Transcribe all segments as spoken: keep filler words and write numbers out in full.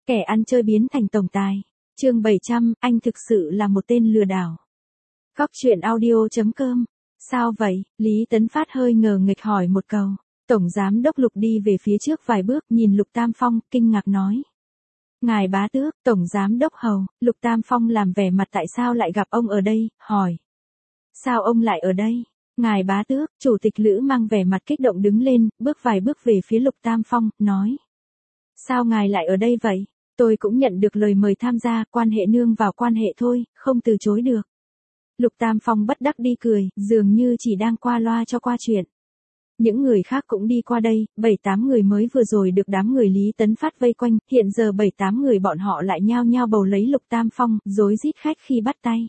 Kẻ ăn chơi biến thành tổng tài. Chương bảy trăm, anh thực sự là một tên lừa đảo. Cóc truyện audio chấm com. Sao vậy? Lý Tấn Phát hơi ngờ nghịch hỏi một câu. Tổng giám đốc Lục đi về phía trước vài bước, nhìn Lục Tam Phong, kinh ngạc nói. Ngài bá tước, tổng giám đốc Hầu. Lục Tam Phong làm vẻ mặt tại sao lại gặp ông ở đây, hỏi. Sao ông lại ở đây? Ngài bá tước, chủ tịch Lữ mang vẻ mặt kích động đứng lên, bước vài bước về phía Lục Tam Phong, nói. Sao ngài lại ở đây vậy? Tôi cũng nhận được lời mời tham gia, quan hệ nương vào quan hệ thôi, không từ chối được. Lục Tam Phong bất đắc đi cười, dường như chỉ đang qua loa cho qua chuyện. Những người khác cũng đi qua đây, bảy tám người mới vừa rồi được đám người Lý Tấn Phát vây quanh, hiện giờ bảy tám người bọn họ lại nhao nhao bầu lấy Lục Tam Phong, rối rít khách khi bắt tay.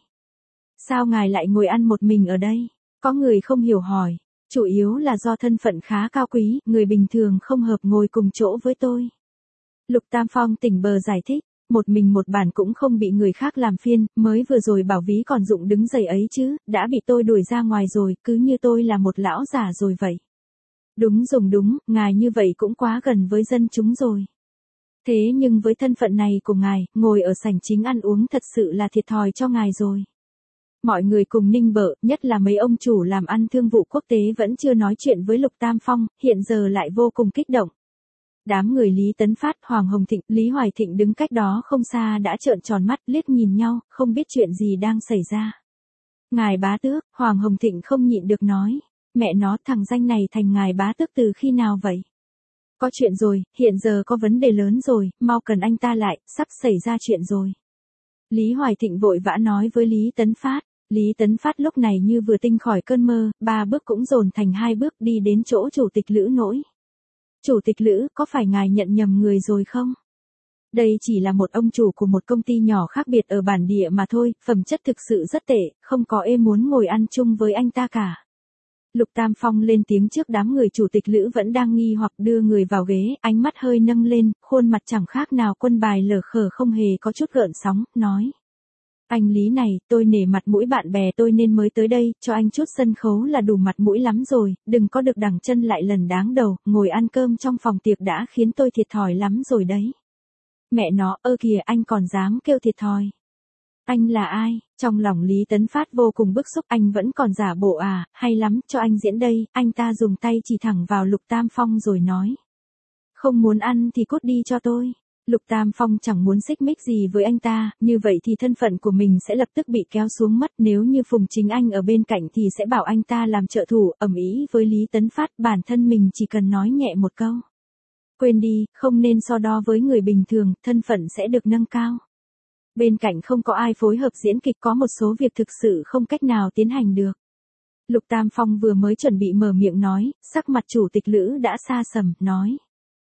Sao ngài lại ngồi ăn một mình ở đây? Có người không hiểu hỏi, chủ yếu là do thân phận khá cao quý, người bình thường không hợp ngồi cùng chỗ với tôi. Lục Tam Phong tỉnh bờ giải thích, một mình một bản cũng không bị người khác làm phiền, mới vừa rồi bảo ví còn dụng đứng dậy ấy chứ, đã bị tôi đuổi ra ngoài rồi, cứ như tôi là một lão già rồi vậy. Đúng dùng đúng, ngài như vậy cũng quá gần với dân chúng rồi. Thế nhưng với thân phận này của ngài, ngồi ở sảnh chính ăn uống thật sự là thiệt thòi cho ngài rồi. Mọi người cùng ninh bợ, nhất là mấy ông chủ làm ăn thương vụ quốc tế vẫn chưa nói chuyện với Lục Tam Phong, hiện giờ lại vô cùng kích động. Đám người Lý Tấn Phát, Hoàng Hồng Thịnh, Lý Hoài Thịnh đứng cách đó không xa đã trợn tròn mắt liếc nhìn nhau, không biết chuyện gì đang xảy ra. Ngài bá tước, Hoàng Hồng Thịnh không nhịn được nói, mẹ nó thằng danh này thành ngài bá tước từ khi nào vậy? Có chuyện rồi, hiện giờ có vấn đề lớn rồi, mau cần anh ta lại, sắp xảy ra chuyện rồi. Lý Hoài Thịnh vội vã nói với Lý Tấn Phát. Lý Tấn Phát lúc này như vừa tinh khỏi cơn mơ, ba bước cũng dồn thành hai bước đi đến chỗ chủ tịch Lữ nỗi. Chủ tịch Lữ, có phải ngài nhận nhầm người rồi không? Đây chỉ là một ông chủ của một công ty nhỏ khác biệt ở bản địa mà thôi, phẩm chất thực sự rất tệ, không có êm muốn ngồi ăn chung với anh ta cả. Lục Tam Phong lên tiếng trước đám người chủ tịch Lữ vẫn đang nghi hoặc đưa người vào ghế, ánh mắt hơi nâng lên, khuôn mặt chẳng khác nào quân bài lở khở không hề có chút gợn sóng, nói. Anh Lý này, tôi nể mặt mũi bạn bè tôi nên mới tới đây, cho anh chút sân khấu là đủ mặt mũi lắm rồi, đừng có được đằng chân lại lần đáng đầu, ngồi ăn cơm trong phòng tiệc đã khiến tôi thiệt thòi lắm rồi đấy. Mẹ nó, ơ kìa anh còn dám kêu thiệt thòi. Anh là ai? Trong lòng Lý Tấn Phát vô cùng bức xúc, anh vẫn còn giả bộ à, hay lắm, cho anh diễn đây, anh ta dùng tay chỉ thẳng vào Lục Tam Phong rồi nói. Không muốn ăn thì cút đi cho tôi. Lục Tam Phong chẳng muốn xích mích gì với anh ta, như vậy thì thân phận của mình sẽ lập tức bị kéo xuống mất, nếu như Phùng Chính Anh ở bên cạnh thì sẽ bảo anh ta làm trợ thủ, ầm ĩ với Lý Tấn Phát, bản thân mình chỉ cần nói nhẹ một câu. Quên đi, không nên so đo với người bình thường, thân phận sẽ được nâng cao. Bên cạnh không có ai phối hợp diễn kịch, có một số việc thực sự không cách nào tiến hành được. Lục Tam Phong vừa mới chuẩn bị mở miệng nói, sắc mặt chủ tịch Lữ đã xa sầm, nói.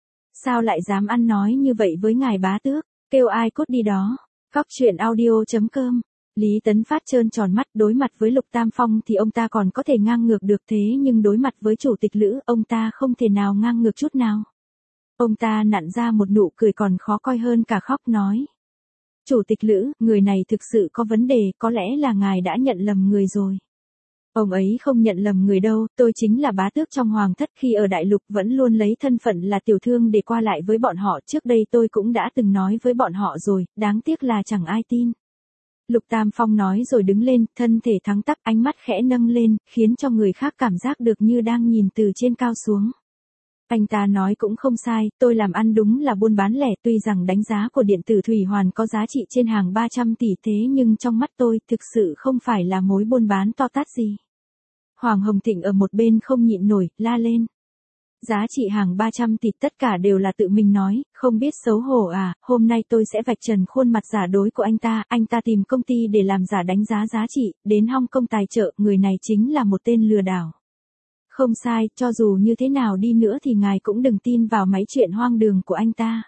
Sao lại dám ăn nói như vậy với ngài bá tước, kêu ai cút đi đó. Cóc truyện audio chấm com. Lý Tấn Phát trơn tròn mắt, đối mặt với Lục Tam Phong thì ông ta còn có thể ngang ngược được, thế nhưng đối mặt với chủ tịch Lữ, ông ta không thể nào ngang ngược chút nào. Ông ta nặn ra một nụ cười còn khó coi hơn cả khóc, nói. Chủ tịch Lữ, người này thực sự có vấn đề, có lẽ là ngài đã nhận lầm người rồi. Ông ấy không nhận lầm người đâu, tôi chính là bá tước trong hoàng thất, khi ở đại lục vẫn luôn lấy thân phận là tiểu thương để qua lại với bọn họ, trước đây tôi cũng đã từng nói với bọn họ rồi, đáng tiếc là chẳng ai tin. Lục Tam Phong nói rồi đứng lên, thân thể thẳng tắp, ánh mắt khẽ nâng lên, khiến cho người khác cảm giác được như đang nhìn từ trên cao xuống. Anh ta nói cũng không sai, tôi làm ăn đúng là buôn bán lẻ, tuy rằng đánh giá của điện tử Thủy Hoàn có giá trị trên hàng ba trăm tỷ, thế nhưng trong mắt tôi, thực sự không phải là mối buôn bán to tát gì. Hoàng Hồng Thịnh ở một bên không nhịn nổi, la lên. Giá trị hàng ba trăm tỷ tất cả đều là tự mình nói, không biết xấu hổ à, hôm nay tôi sẽ vạch trần khuôn mặt giả dối của anh ta, anh ta tìm công ty để làm giả đánh giá giá trị, đến Hong Kong tài trợ, người này chính là một tên lừa đảo. Không sai, cho dù như thế nào đi nữa thì ngài cũng đừng tin vào mấy chuyện hoang đường của anh ta.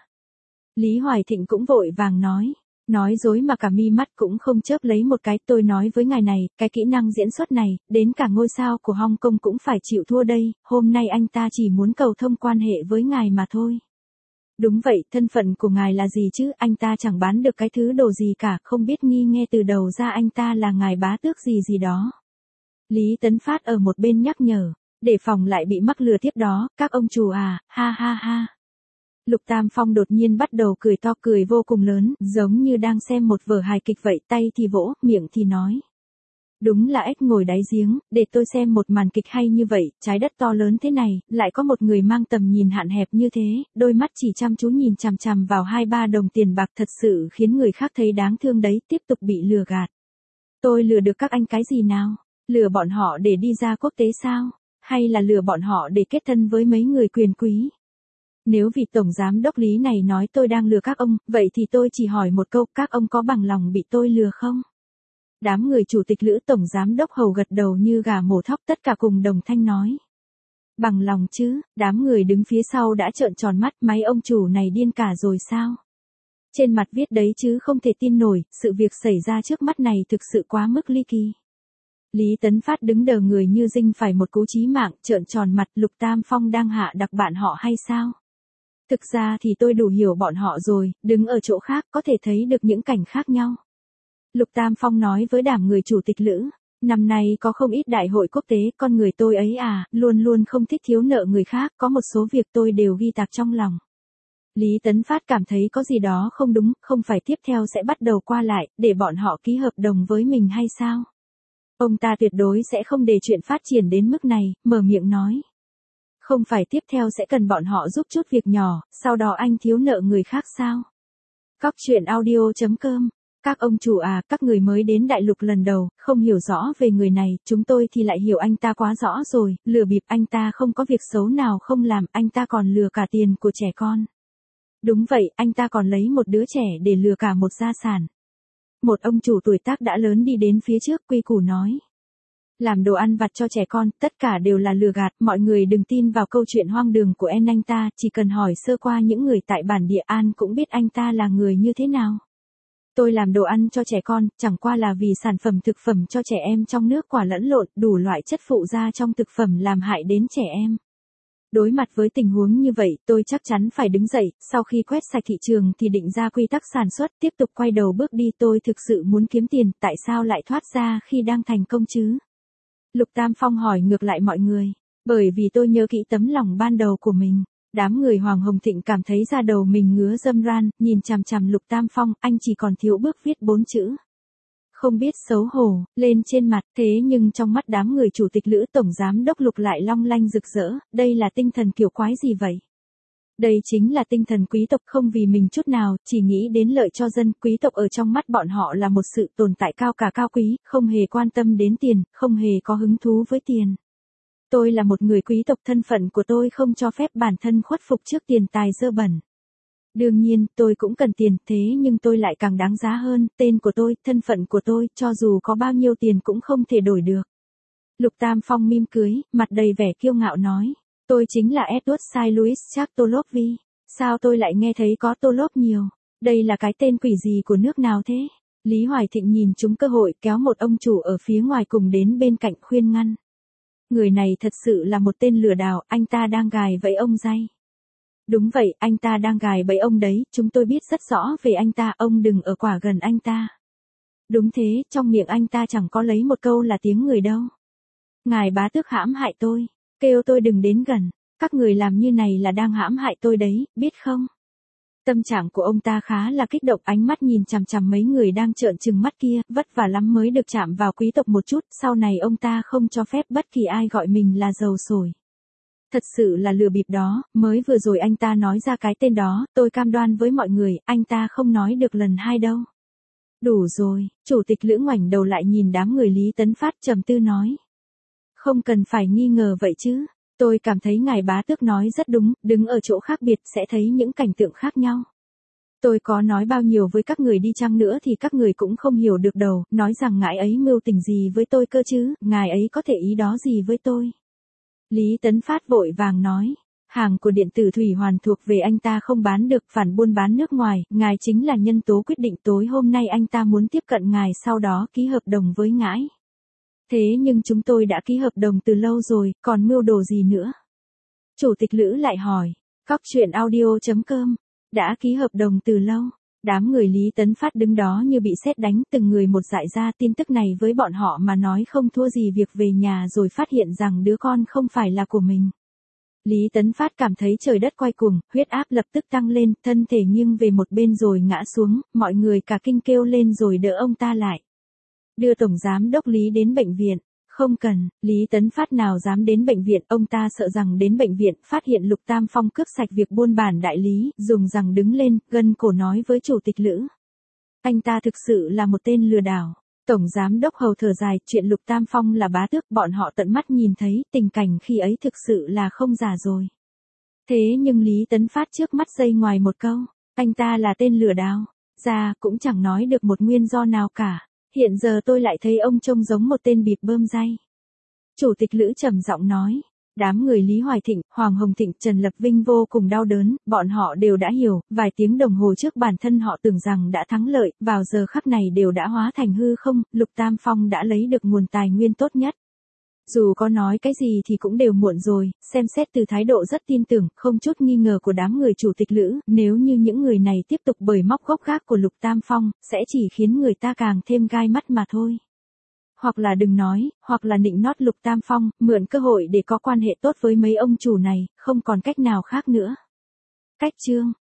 Lý Hoài Thịnh cũng vội vàng nói. Nói dối mà cả mi mắt cũng không chớp lấy một cái, tôi nói với ngài này, cái kỹ năng diễn xuất này, đến cả ngôi sao của Hong Kong cũng phải chịu thua đây, hôm nay anh ta chỉ muốn cầu thông quan hệ với ngài mà thôi. Đúng vậy, thân phận của ngài là gì chứ, anh ta chẳng bán được cái thứ đồ gì cả, không biết nghi nghe từ đầu ra anh ta là ngài bá tước gì gì đó. Lý Tấn Phát ở một bên nhắc nhở, để phòng lại bị mắc lừa tiếp đó, các ông chủ à, ha ha ha. Lục Tam Phong đột nhiên bắt đầu cười to, cười vô cùng lớn, giống như đang xem một vở hài kịch vậy, tay thì vỗ, miệng thì nói. Đúng là ếch ngồi đáy giếng, để tôi xem một màn kịch hay như vậy, trái đất to lớn thế này, lại có một người mang tầm nhìn hạn hẹp như thế, đôi mắt chỉ chăm chú nhìn chằm chằm vào hai ba đồng tiền bạc, thật sự khiến người khác thấy đáng thương đấy, tiếp tục bị lừa gạt. Tôi lừa được các anh cái gì nào? Lừa bọn họ để đi ra quốc tế sao? Hay là lừa bọn họ để kết thân với mấy người quyền quý? Nếu vị tổng giám đốc Lý này nói tôi đang lừa các ông, vậy thì tôi chỉ hỏi một câu, các ông có bằng lòng bị tôi lừa không? Đám người chủ tịch Lữ tổng giám đốc Hầu gật đầu như gà mổ thóc, tất cả cùng đồng thanh nói. Bằng lòng chứ, đám người đứng phía sau đã trợn tròn mắt, máy ông chủ này điên cả rồi sao? Trên mặt viết đấy chứ không thể tin nổi, sự việc xảy ra trước mắt này thực sự quá mức ly kỳ. Lý Tấn Phát đứng đờ người như dinh phải một cú chí mạng, trợn tròn mặt, Lục Tam Phong đang hạ đặc bạn họ hay sao? Thực ra thì tôi đủ hiểu bọn họ rồi, đứng ở chỗ khác có thể thấy được những cảnh khác nhau. Lục Tam Phong nói với đám người chủ tịch Lữ, năm nay có không ít đại hội quốc tế, con người tôi ấy à, luôn luôn không thích thiếu nợ người khác, có một số việc tôi đều ghi tạc trong lòng. Lý Tấn Phát cảm thấy có gì đó không đúng, không phải tiếp theo sẽ bắt đầu qua lại, để bọn họ ký hợp đồng với mình hay sao? Ông ta tuyệt đối sẽ không để chuyện phát triển đến mức này, mở miệng nói. Không phải tiếp theo sẽ cần bọn họ giúp chút việc nhỏ, sau đó anh thiếu nợ người khác sao? Cóc truyện audio chấm com. Các ông chủ à, các người mới đến đại lục lần đầu, không hiểu rõ về người này, chúng tôi thì lại hiểu anh ta quá rõ rồi, lừa bịp anh ta không có việc xấu nào không làm, anh ta còn lừa cả tiền của trẻ con. Đúng vậy, anh ta còn lấy một đứa trẻ để lừa cả một gia sản. Một ông chủ tuổi tác đã lớn đi đến phía trước quy củ nói. Làm đồ ăn vặt cho trẻ con, tất cả đều là lừa gạt, mọi người đừng tin vào câu chuyện hoang đường của en anh ta, chỉ cần hỏi sơ qua những người tại bản địa An cũng biết anh ta là người như thế nào. Tôi làm đồ ăn cho trẻ con, chẳng qua là vì sản phẩm thực phẩm cho trẻ em trong nước quả lẫn lộn, đủ loại chất phụ gia trong thực phẩm làm hại đến trẻ em. Đối mặt với tình huống như vậy, tôi chắc chắn phải đứng dậy, sau khi quét sạch thị trường thì định ra quy tắc sản xuất, tiếp tục quay đầu bước đi, tôi thực sự muốn kiếm tiền, tại sao lại thoát ra khi đang thành công chứ? Lục Tam Phong hỏi ngược lại mọi người, bởi vì tôi nhớ kỹ tấm lòng ban đầu của mình. Đám người Hoàng Hồng Thịnh cảm thấy da đầu mình ngứa râm ran, nhìn chằm chằm Lục Tam Phong, anh chỉ còn thiếu bước viết bốn chữ. Không biết xấu hổ, lên trên mặt, thế nhưng trong mắt đám người chủ tịch Lữ tổng giám đốc Lục lại long lanh rực rỡ, đây là tinh thần kiểu quái gì vậy? Đây chính là tinh thần quý tộc, không vì mình chút nào, chỉ nghĩ đến lợi cho dân, quý tộc ở trong mắt bọn họ là một sự tồn tại cao cả cao quý, không hề quan tâm đến tiền, không hề có hứng thú với tiền. Tôi là một người quý tộc, thân phận của tôi không cho phép bản thân khuất phục trước tiền tài dơ bẩn. Đương nhiên, tôi cũng cần tiền, thế nhưng tôi lại càng đáng giá hơn, tên của tôi, thân phận của tôi, cho dù có bao nhiêu tiền cũng không thể đổi được. Lục Tam Phong mỉm cười, mặt đầy vẻ kiêu ngạo nói, tôi chính là Edward Saint Louis Jacques Tolopvi, sao tôi lại nghe thấy có Tolop nhiều, đây là cái tên quỷ gì của nước nào thế? Lý Hoài Thịnh nhìn trúng cơ hội kéo một ông chủ ở phía ngoài cùng đến bên cạnh khuyên ngăn. Người này thật sự là một tên lừa đảo, anh ta đang gài bẫy ông day. Đúng vậy, anh ta đang gài bẫy ông đấy, chúng tôi biết rất rõ về anh ta, ông đừng ở quả gần anh ta. Đúng thế, trong miệng anh ta chẳng có lấy một câu là tiếng người đâu. Ngài bá tước hãm hại tôi, kêu tôi đừng đến gần, các người làm như này là đang hãm hại tôi đấy, biết không? Tâm trạng của ông ta khá là kích động, ánh mắt nhìn chằm chằm mấy người đang trợn trừng mắt kia, vất vả lắm mới được chạm vào quý tộc một chút, sau này ông ta không cho phép bất kỳ ai gọi mình là giàu sổi. Thật sự là lừa bịp đó, mới vừa rồi anh ta nói ra cái tên đó, tôi cam đoan với mọi người, anh ta không nói được lần hai đâu. Đủ rồi, chủ tịch Lữ ngoảnh đầu lại nhìn đám người Lý Tấn Phát trầm tư nói. Không cần phải nghi ngờ vậy chứ. Tôi cảm thấy ngài bá tước nói rất đúng, đứng ở chỗ khác biệt sẽ thấy những cảnh tượng khác nhau. Tôi có nói bao nhiêu với các người đi chăng nữa thì các người cũng không hiểu được đâu, nói rằng ngài ấy mưu tình gì với tôi cơ chứ, ngài ấy có thể ý đó gì với tôi. Lý Tấn Phát vội vàng nói, hàng của điện tử Thủy Hoàn thuộc về anh ta không bán được, phản buôn bán nước ngoài, ngài chính là nhân tố quyết định, tối hôm nay anh ta muốn tiếp cận ngài sau đó ký hợp đồng với ngài. Thế nhưng chúng tôi đã ký hợp đồng từ lâu rồi, còn mưu đồ gì nữa? Chủ tịch Lữ lại hỏi, cóc truyện audio chấm com, đã ký hợp đồng từ lâu. Đám người Lý Tấn Phát đứng đó như bị sét đánh, từng người một dại ra, tin tức này với bọn họ mà nói không thua gì việc về nhà rồi phát hiện rằng đứa con không phải là của mình. Lý Tấn Phát cảm thấy trời đất quay cuồng, huyết áp lập tức tăng lên, thân thể nghiêng về một bên rồi ngã xuống, mọi người cả kinh kêu lên rồi đỡ ông ta lại. Đưa Tổng Giám đốc Lý đến bệnh viện. Không cần, Lý Tấn Phát nào dám đến bệnh viện, ông ta sợ rằng đến bệnh viện, phát hiện Lục Tam Phong cướp sạch việc buôn bản đại lý, dùng rằng đứng lên, gân cổ nói với chủ tịch Lữ. Anh ta thực sự là một tên lừa đảo. Tổng Giám đốc Hầu thở dài, chuyện Lục Tam Phong là bá tước, bọn họ tận mắt nhìn thấy, tình cảnh khi ấy thực sự là không giả rồi. Thế nhưng Lý Tấn Phát trước mắt giây ngoài một câu, anh ta là tên lừa đảo, ra cũng chẳng nói được một nguyên do nào cả. Hiện giờ tôi lại thấy ông trông giống một tên bịp bơm day. Chủ tịch Lữ trầm giọng nói. Đám người Lý Hoài Thịnh, Hoàng Hồng Thịnh, Trần Lập Vinh vô cùng đau đớn, bọn họ đều đã hiểu, vài tiếng đồng hồ trước bản thân họ tưởng rằng đã thắng lợi, vào giờ khắc này đều đã hóa thành hư không, Lục Tam Phong đã lấy được nguồn tài nguyên tốt nhất. Dù có nói cái gì thì cũng đều muộn rồi, xem xét từ thái độ rất tin tưởng, không chút nghi ngờ của đám người chủ tịch Lữ, nếu như những người này tiếp tục bới móc gốc gác của Lục Tam Phong, sẽ chỉ khiến người ta càng thêm gai mắt mà thôi. Hoặc là đừng nói, hoặc là nịnh nót Lục Tam Phong, mượn cơ hội để có quan hệ tốt với mấy ông chủ này, không còn cách nào khác nữa. Cách chương